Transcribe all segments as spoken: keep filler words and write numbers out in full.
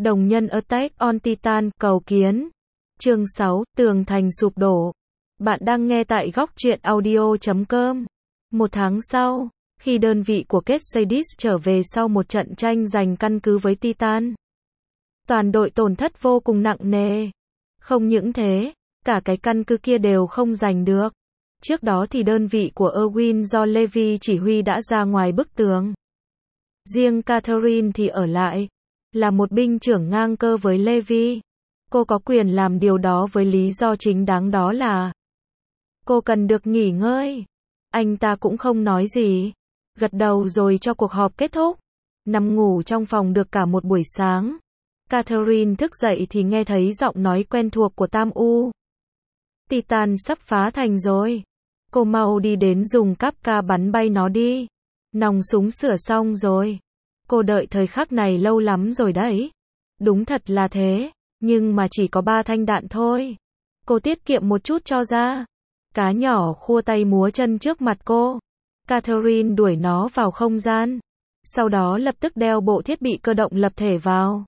Đồng nhân Attack on Titan, cầu kiến. Chương sáu, tường thành sụp đổ. Bạn đang nghe tại góc truyện audio chấm com. Một tháng sau, khi đơn vị của Mercedes trở về sau một trận tranh giành căn cứ với Titan, toàn đội tổn thất vô cùng nặng nề. Không những thế, cả cái căn cứ kia đều không giành được. Trước đó thì đơn vị của Erwin do Levy chỉ huy đã ra ngoài bức tường. Riêng Catherine thì ở lại, là một binh trưởng ngang cơ với Levy. Cô có quyền làm điều đó với lý do chính đáng, đó là cô cần được nghỉ ngơi. Anh ta cũng không nói gì, gật đầu rồi cho cuộc họp kết thúc. Nằm ngủ trong phòng được cả một buổi sáng, Catherine thức dậy thì nghe thấy giọng nói quen thuộc của Tam U. Titan sắp phá thành rồi. Cô mau đi đến dùng cáp ca bắn bay nó đi. Nòng súng sửa xong rồi. Cô đợi thời khắc này lâu lắm rồi đấy. Đúng thật là thế, nhưng mà chỉ có ba thanh đạn thôi. Cô tiết kiệm một chút cho ra. Cá nhỏ khua tay múa chân trước mặt cô. Catherine đuổi nó vào không gian. Sau đó lập tức đeo bộ thiết bị cơ động lập thể vào.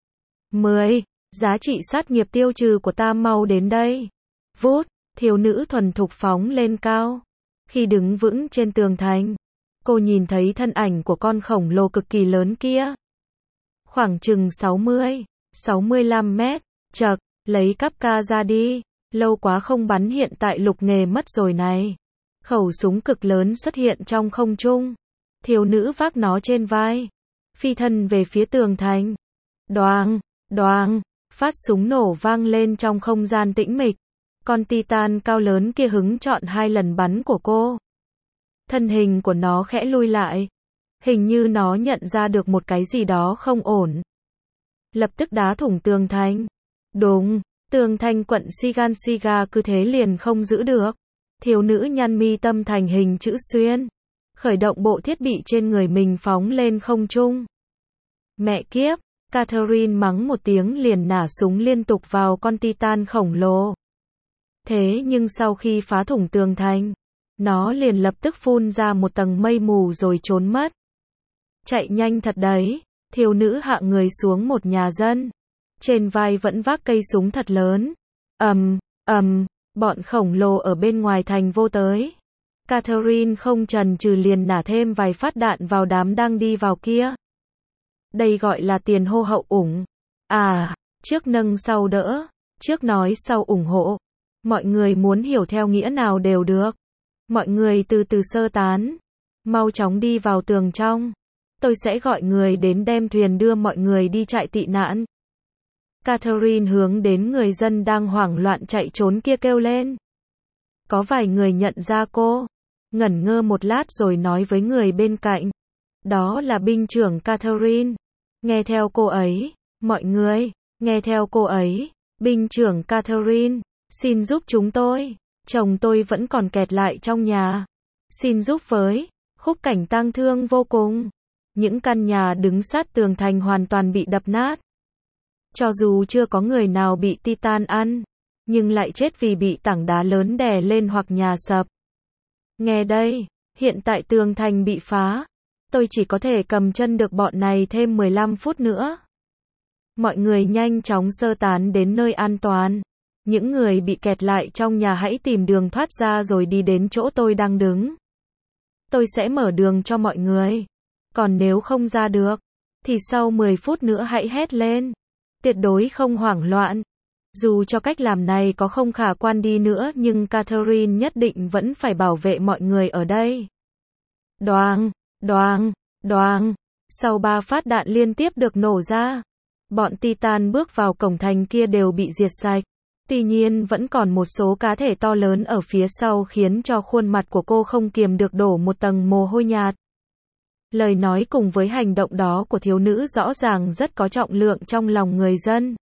mười. Giá trị sát nghiệp tiêu trừ của ta mau đến đây. Vút, thiếu nữ thuần thục phóng lên cao. Khi đứng vững trên tường thành, cô nhìn thấy thân ảnh của con khổng lồ cực kỳ lớn kia. Khoảng chừng sáu mươi, sáu mươi lăm mét, chậc, lấy cắp ca ra đi, lâu quá không bắn hiện tại lục nghề mất rồi này. Khẩu súng cực lớn xuất hiện trong không trung. Thiếu nữ vác nó trên vai, phi thân về phía tường thành. Đoàng, đoàng, phát súng nổ vang lên trong không gian tĩnh mịch. Con Titan cao lớn kia hứng chọn hai lần bắn của cô. Thân hình của nó khẽ lui lại. Hình như nó nhận ra được một cái gì đó không ổn. Lập tức đá thủng tường thành. Đúng, tường thành quận Shiganshina cứ thế liền không giữ được. Thiếu nữ nhăn mi tâm thành hình chữ xuyên. Khởi động bộ thiết bị trên người mình phóng lên không trung. Mẹ kiếp, Catherine mắng một tiếng liền nả súng liên tục vào con Titan khổng lồ. Thế nhưng sau khi phá thủng tường thành, nó liền lập tức phun ra một tầng mây mù rồi trốn mất. Chạy nhanh thật đấy, thiếu nữ hạ người xuống một nhà dân. Trên vai vẫn vác cây súng thật lớn. Ầm, ầm, bọn khổng lồ ở bên ngoài thành vô tới. Catherine không chần chừ liền nả thêm vài phát đạn vào đám đang đi vào kia. Đây gọi là tiền hô hậu ủng. À, trước nâng sau đỡ, trước nói sau ủng hộ. Mọi người muốn hiểu theo nghĩa nào đều được. Mọi người từ từ sơ tán. Mau chóng đi vào tường trong. Tôi sẽ gọi người đến đem thuyền đưa mọi người đi trại tị nạn. Catherine hướng đến người dân đang hoảng loạn chạy trốn kia kêu lên. Có vài người nhận ra cô. Ngẩn ngơ một lát rồi nói với người bên cạnh. Đó là binh trưởng Catherine. Nghe theo cô ấy. Mọi người, nghe theo cô ấy. Binh trưởng Catherine. Xin giúp chúng tôi. Chồng tôi vẫn còn kẹt lại trong nhà. Xin giúp với. Khúc cảnh tang thương vô cùng. Những căn nhà đứng sát tường thành hoàn toàn bị đập nát. Cho dù chưa có người nào bị Titan ăn, nhưng lại chết vì bị tảng đá lớn đè lên hoặc nhà sập. Nghe đây, hiện tại tường thành bị phá. Tôi chỉ có thể cầm chân được bọn này thêm mười lăm phút nữa. Mọi người nhanh chóng sơ tán đến nơi an toàn. Những người bị kẹt lại trong nhà hãy tìm đường thoát ra rồi đi đến chỗ tôi đang đứng. Tôi sẽ mở đường cho mọi người. Còn nếu không ra được, thì sau mười phút nữa hãy hét lên. Tuyệt đối không hoảng loạn. Dù cho cách làm này có không khả quan đi nữa nhưng Catherine nhất định vẫn phải bảo vệ mọi người ở đây. Đoàng, đoàng, đoàng. Sau ba phát đạn liên tiếp được nổ ra, bọn Titan bước vào cổng thành kia đều bị diệt sạch. Tuy nhiên vẫn còn một số cá thể to lớn ở phía sau khiến cho khuôn mặt của cô không kiềm được đổ một tầng mồ hôi nhạt. Lời nói cùng với hành động đó của thiếu nữ rõ ràng rất có trọng lượng trong lòng người dân.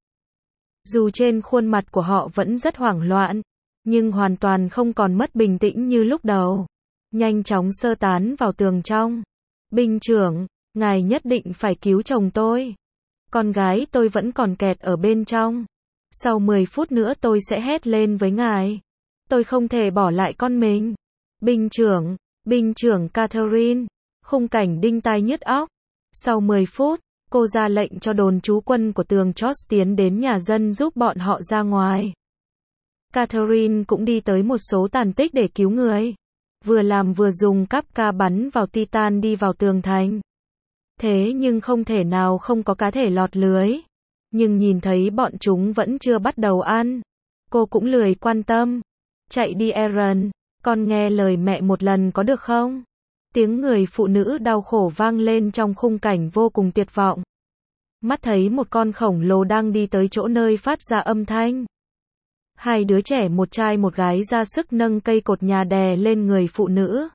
Dù trên khuôn mặt của họ vẫn rất hoảng loạn, nhưng hoàn toàn không còn mất bình tĩnh như lúc đầu. Nhanh chóng sơ tán vào tường trong. Binh trưởng, ngài nhất định phải cứu chồng tôi. Con gái tôi vẫn còn kẹt ở bên trong. Sau mười phút nữa tôi sẽ hét lên với ngài. Tôi không thể bỏ lại con mình. Binh trưởng, binh trưởng Catherine. Khung cảnh đinh tai nhức óc. Sau mười phút, cô ra lệnh cho đồn trú quân của tường George tiến đến nhà dân giúp bọn họ ra ngoài. Catherine cũng đi tới một số tàn tích để cứu người. Vừa làm vừa dùng cáp ca bắn vào Titan đi vào tường thành. Thế nhưng không thể nào không có cá thể lọt lưới. Nhưng nhìn thấy bọn chúng vẫn chưa bắt đầu ăn. Cô cũng lười quan tâm. Chạy đi Aaron, con nghe lời mẹ một lần có được không? Tiếng người phụ nữ đau khổ vang lên trong khung cảnh vô cùng tuyệt vọng. Mắt thấy một con khổng lồ đang đi tới chỗ nơi phát ra âm thanh. Hai đứa trẻ một trai một gái ra sức nâng cây cột nhà đè lên người phụ nữ.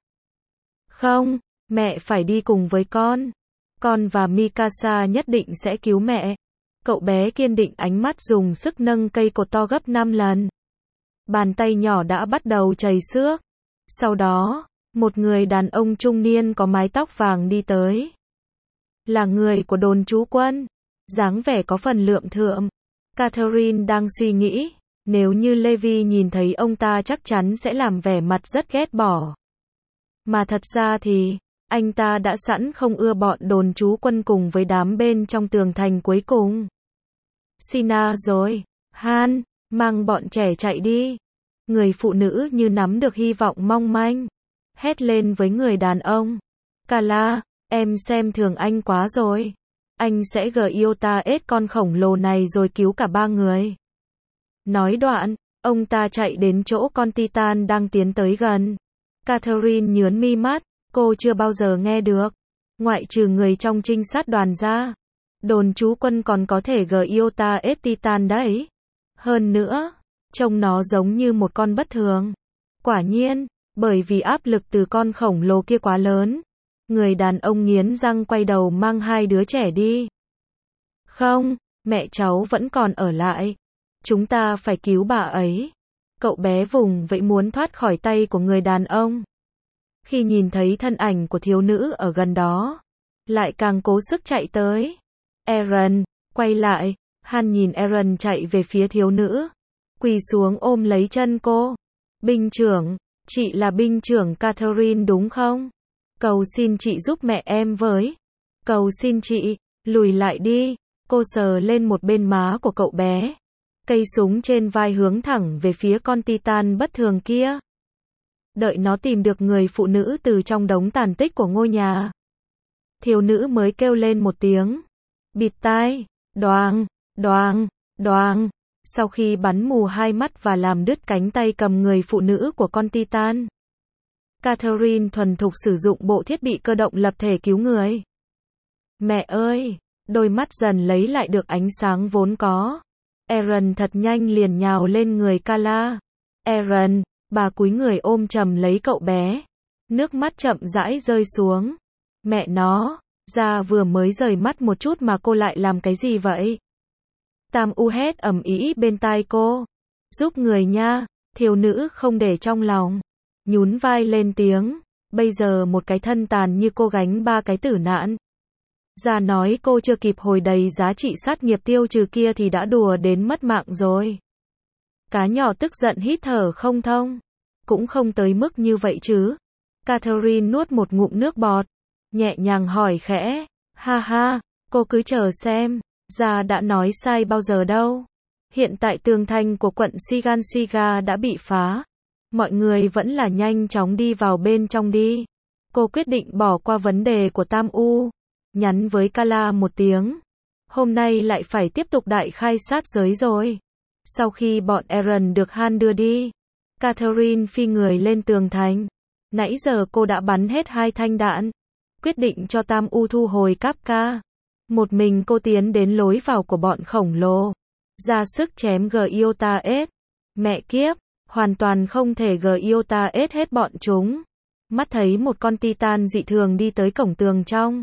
Không, mẹ phải đi cùng với con. Con và Mikasa nhất định sẽ cứu mẹ. Cậu bé kiên định ánh mắt dùng sức nâng cây cột to gấp năm lần. Bàn tay nhỏ đã bắt đầu chảy xước. Sau đó, một người đàn ông trung niên có mái tóc vàng đi tới. Là người của đồn trú quân. Dáng vẻ có phần lượm thượm. Catherine đang suy nghĩ, nếu như Levi nhìn thấy ông ta chắc chắn sẽ làm vẻ mặt rất ghét bỏ. Mà thật ra thì, anh ta đã sẵn không ưa bọn đồn trú quân cùng với đám bên trong tường thành cuối cùng. Sina rồi, Han, mang bọn trẻ chạy đi. Người phụ nữ như nắm được hy vọng mong manh. Hét lên với người đàn ông. Kala, em xem thường anh quá rồi. Anh sẽ Giota ết con khổng lồ này rồi cứu cả ba người. Nói đoạn, ông ta chạy đến chỗ con Titan đang tiến tới gần. Catherine nhướng mi mắt, cô chưa bao giờ nghe được. Ngoại trừ người trong trinh sát đoàn ra. Đồn trú quân còn có thể Giota ết Titan đấy. Hơn nữa, trông nó giống như một con bất thường. Quả nhiên, bởi vì áp lực từ con khổng lồ kia quá lớn. Người đàn ông nghiến răng quay đầu mang hai đứa trẻ đi. Không, mẹ cháu vẫn còn ở lại. Chúng ta phải cứu bà ấy. Cậu bé vùng vẫy muốn thoát khỏi tay của người đàn ông. Khi nhìn thấy thân ảnh của thiếu nữ ở gần đó, lại càng cố sức chạy tới. Aaron, quay lại. Han nhìn Aaron chạy về phía thiếu nữ. Quỳ xuống ôm lấy chân cô. Binh trưởng, chị là binh trưởng Catherine đúng không? Cầu xin chị giúp mẹ em với. Cầu xin chị, lùi lại đi. Cô sờ lên một bên má của cậu bé. Cây súng trên vai hướng thẳng về phía con Titan bất thường kia. Đợi nó tìm được người phụ nữ từ trong đống tàn tích của ngôi nhà. Thiếu nữ mới kêu lên một tiếng. Bịt tai, đoàng, đoàng, đoàng. Sau khi bắn mù hai mắt và làm đứt cánh tay cầm người phụ nữ của con Titan. Catherine thuần thục sử dụng bộ thiết bị cơ động lập thể cứu người. Mẹ ơi! Đôi mắt dần lấy lại được ánh sáng vốn có. Aaron thật nhanh liền nhào lên người Kala. Aaron, bà cúi người ôm chầm lấy cậu bé. Nước mắt chậm rãi rơi xuống. Mẹ nó, ra vừa mới rời mắt một chút mà cô lại làm cái gì vậy? Tam U hét ầm ĩ bên tai cô. Giúp người nha, thiếu nữ không để trong lòng. Nhún vai lên tiếng. Bây giờ một cái thân tàn như cô gánh ba cái tử nạn. Ra nói cô chưa kịp hồi đầy giá trị sát nghiệp tiêu trừ kia thì đã đùa đến mất mạng rồi. Cá nhỏ tức giận hít thở không thông. Cũng không tới mức như vậy chứ. Catherine nuốt một ngụm nước bọt. Nhẹ nhàng hỏi khẽ. Ha ha, cô cứ chờ xem. Ra đã nói sai bao giờ đâu. Hiện tại tường thành của quận Shiganshina đã bị phá. Mọi người vẫn là nhanh chóng đi vào bên trong đi. Cô quyết định bỏ qua vấn đề của Tam U. Nhắn với Kala một tiếng. Hôm nay lại phải tiếp tục đại khai sát giới rồi. Sau khi bọn Aaron được Han đưa đi, Catherine phi người lên tường thành. Nãy giờ cô đã bắn hết hai thanh đạn. Quyết định cho Tam U thu hồi cáp ca. Một mình cô tiến đến lối vào của bọn khổng lồ. Ra sức chém Giota ết. Mẹ kiếp, hoàn toàn không thể Giota ết hết bọn chúng. Mắt thấy một con Titan dị thường đi tới cổng tường trong.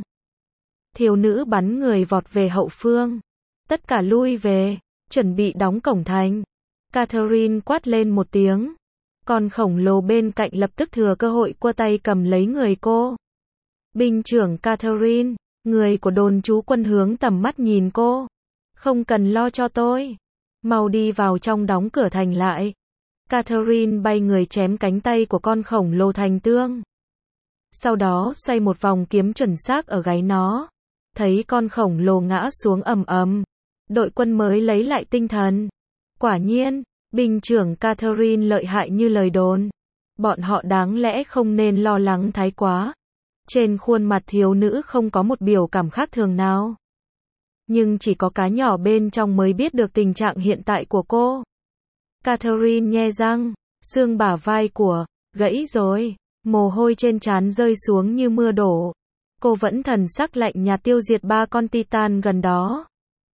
Thiếu nữ bắn người vọt về hậu phương. Tất cả lui về, chuẩn bị đóng cổng thành. Catherine quát lên một tiếng. Con khổng lồ bên cạnh lập tức thừa cơ hội quơ tay cầm lấy người cô. Binh trưởng Catherine, người của đồn trú quân hướng tầm mắt nhìn cô. Không cần lo cho tôi. Mau đi vào trong đóng cửa thành lại. Catherine bay người chém cánh tay của con khổng lồ thành tương. Sau đó xoay một vòng kiếm chuẩn xác ở gáy nó. thấy con khổng lồ ngã xuống ầm ầm, đội quân mới lấy lại tinh thần. Quả nhiên, binh trưởng Catherine lợi hại như lời đồn. Bọn họ đáng lẽ không nên lo lắng thái quá. Trên khuôn mặt thiếu nữ không có một biểu cảm khác thường nào. Nhưng chỉ có cá nhỏ bên trong mới biết được tình trạng hiện tại của cô. Catherine nhe răng, xương bả vai của, gãy rồi, mồ hôi trên trán rơi xuống như mưa đổ. Cô vẫn thần sắc lạnh nhạt tiêu diệt ba con Titan gần đó.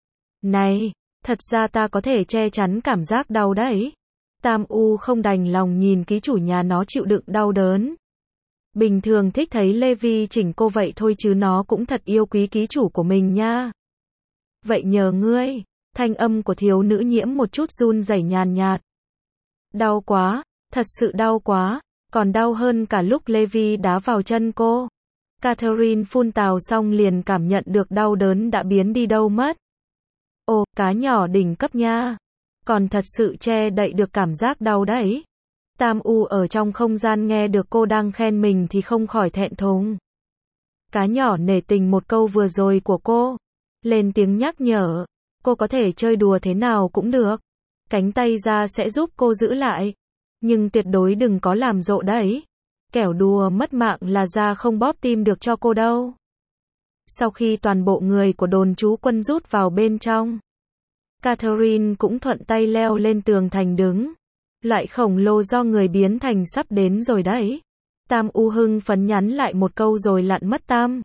Này, thật ra ta có thể che chắn cảm giác đau đấy. Tam U không đành lòng nhìn ký chủ nhà nó chịu đựng đau đớn. Bình thường thích thấy Levi chỉnh cô vậy thôi chứ nó cũng thật yêu quý ký chủ của mình nha. Vậy nhờ ngươi, thanh âm của thiếu nữ nhiễm một chút run rẩy nhàn nhạt. Đau quá, thật sự đau quá, còn đau hơn cả lúc Levi đá vào chân cô. Catherine phun tào xong liền cảm nhận được đau đớn đã biến đi đâu mất. Ồ, cá nhỏ đỉnh cấp nha. Còn thật sự che đậy được cảm giác đau đấy. Tam U ở trong không gian nghe được cô đang khen mình thì không khỏi thẹn thùng. Cá nhỏ nể tình một câu vừa rồi của cô. Lên tiếng nhắc nhở. Cô có thể chơi đùa thế nào cũng được. Cánh tay ra sẽ giúp cô giữ lại. Nhưng tuyệt đối đừng có làm rộ đấy. Kẻo đùa mất mạng là ra không bóp tim được cho cô đâu. Sau khi toàn bộ người của đồn trú quân rút vào bên trong, Catherine cũng thuận tay leo lên tường thành đứng. Loại khổng lồ do người biến thành sắp đến rồi đấy. Tam U hưng phấn nhắn lại một câu rồi lặn mất tam.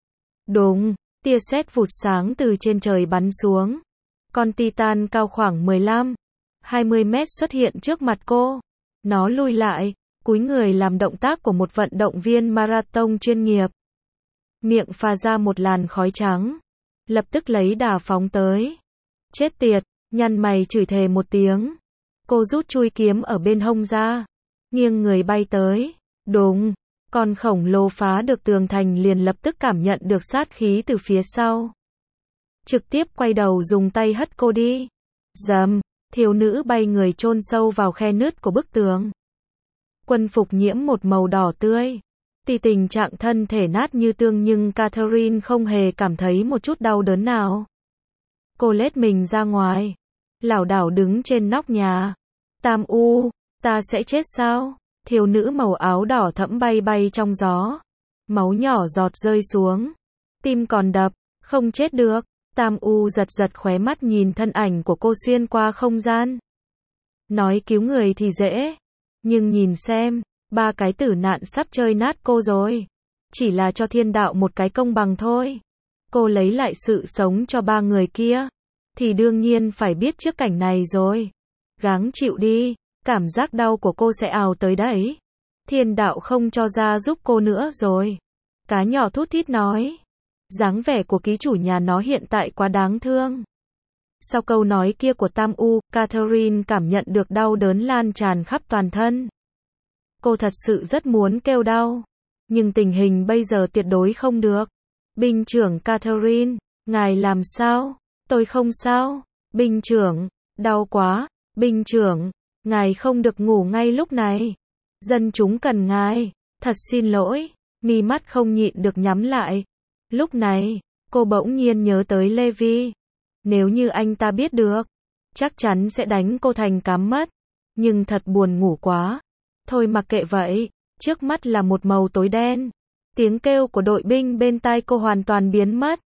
Đúng, tia sét vụt sáng từ trên trời bắn xuống. Con Titan cao khoảng mười lăm, hai mươi mét xuất hiện trước mặt cô. Nó lùi lại, cúi người làm động tác của một vận động viên marathon chuyên nghiệp. Miệng phà ra một làn khói trắng. Lập tức lấy đà phóng tới. Chết tiệt, nhăn mày chửi thề một tiếng. Cô rút chui kiếm ở bên hông ra. Nghiêng người bay tới. Đúng, con khổng lồ phá được tường thành liền lập tức cảm nhận được sát khí từ phía sau. Trực tiếp quay đầu dùng tay hất cô đi. Dầm, thiếu nữ bay người chôn sâu vào khe nứt của bức tường. Quân phục nhiễm một màu đỏ tươi. Tuy tình trạng thân thể nát như tương nhưng Catherine không hề cảm thấy một chút đau đớn nào. Cô lết mình ra ngoài. Lảo đảo đứng trên nóc nhà. Tam U, ta sẽ chết sao? Thiếu nữ màu áo đỏ thẫm bay bay trong gió. Máu nhỏ giọt rơi xuống. Tim còn đập, không chết được. Tam U giật giật khóe mắt nhìn thân ảnh của cô xuyên qua không gian. Nói cứu người thì dễ. Nhưng nhìn xem, ba cái tử nạn sắp chơi nát cô rồi. Chỉ là cho thiên đạo một cái công bằng thôi. Cô lấy lại sự sống cho ba người kia. Thì đương nhiên phải biết trước cảnh này rồi. Gắng chịu đi, cảm giác đau của cô sẽ ào tới đấy. Thiên đạo không cho ra giúp cô nữa rồi. Cá nhỏ thút thít nói. Dáng vẻ của ký chủ nhà nó hiện tại quá đáng thương. Sau câu nói kia của Tam U, Catherine cảm nhận được đau đớn lan tràn khắp toàn thân. Cô thật sự rất muốn kêu đau. Nhưng tình hình bây giờ tuyệt đối không được. Binh trưởng Catherine, ngài làm sao? Tôi không sao. Binh trưởng, đau quá. Binh trưởng, ngài không được ngủ ngay lúc này. Dân chúng cần ngài. Thật xin lỗi. Mi mắt không nhịn được nhắm lại. Lúc này, cô bỗng nhiên nhớ tới Levi. Nếu như anh ta biết được, chắc chắn sẽ đánh cô thành cám mất. Nhưng thật buồn ngủ quá. Thôi mặc kệ vậy, trước mắt là một màu tối đen. Tiếng kêu của đội binh bên tai cô hoàn toàn biến mất.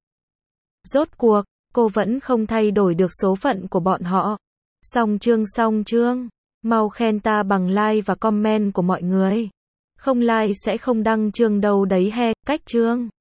Rốt cuộc, cô vẫn không thay đổi được số phận của bọn họ. Xong chương xong chương. Mau khen ta bằng like và comment của mọi người. Không like sẽ không đăng chương đâu đấy he, cách chương.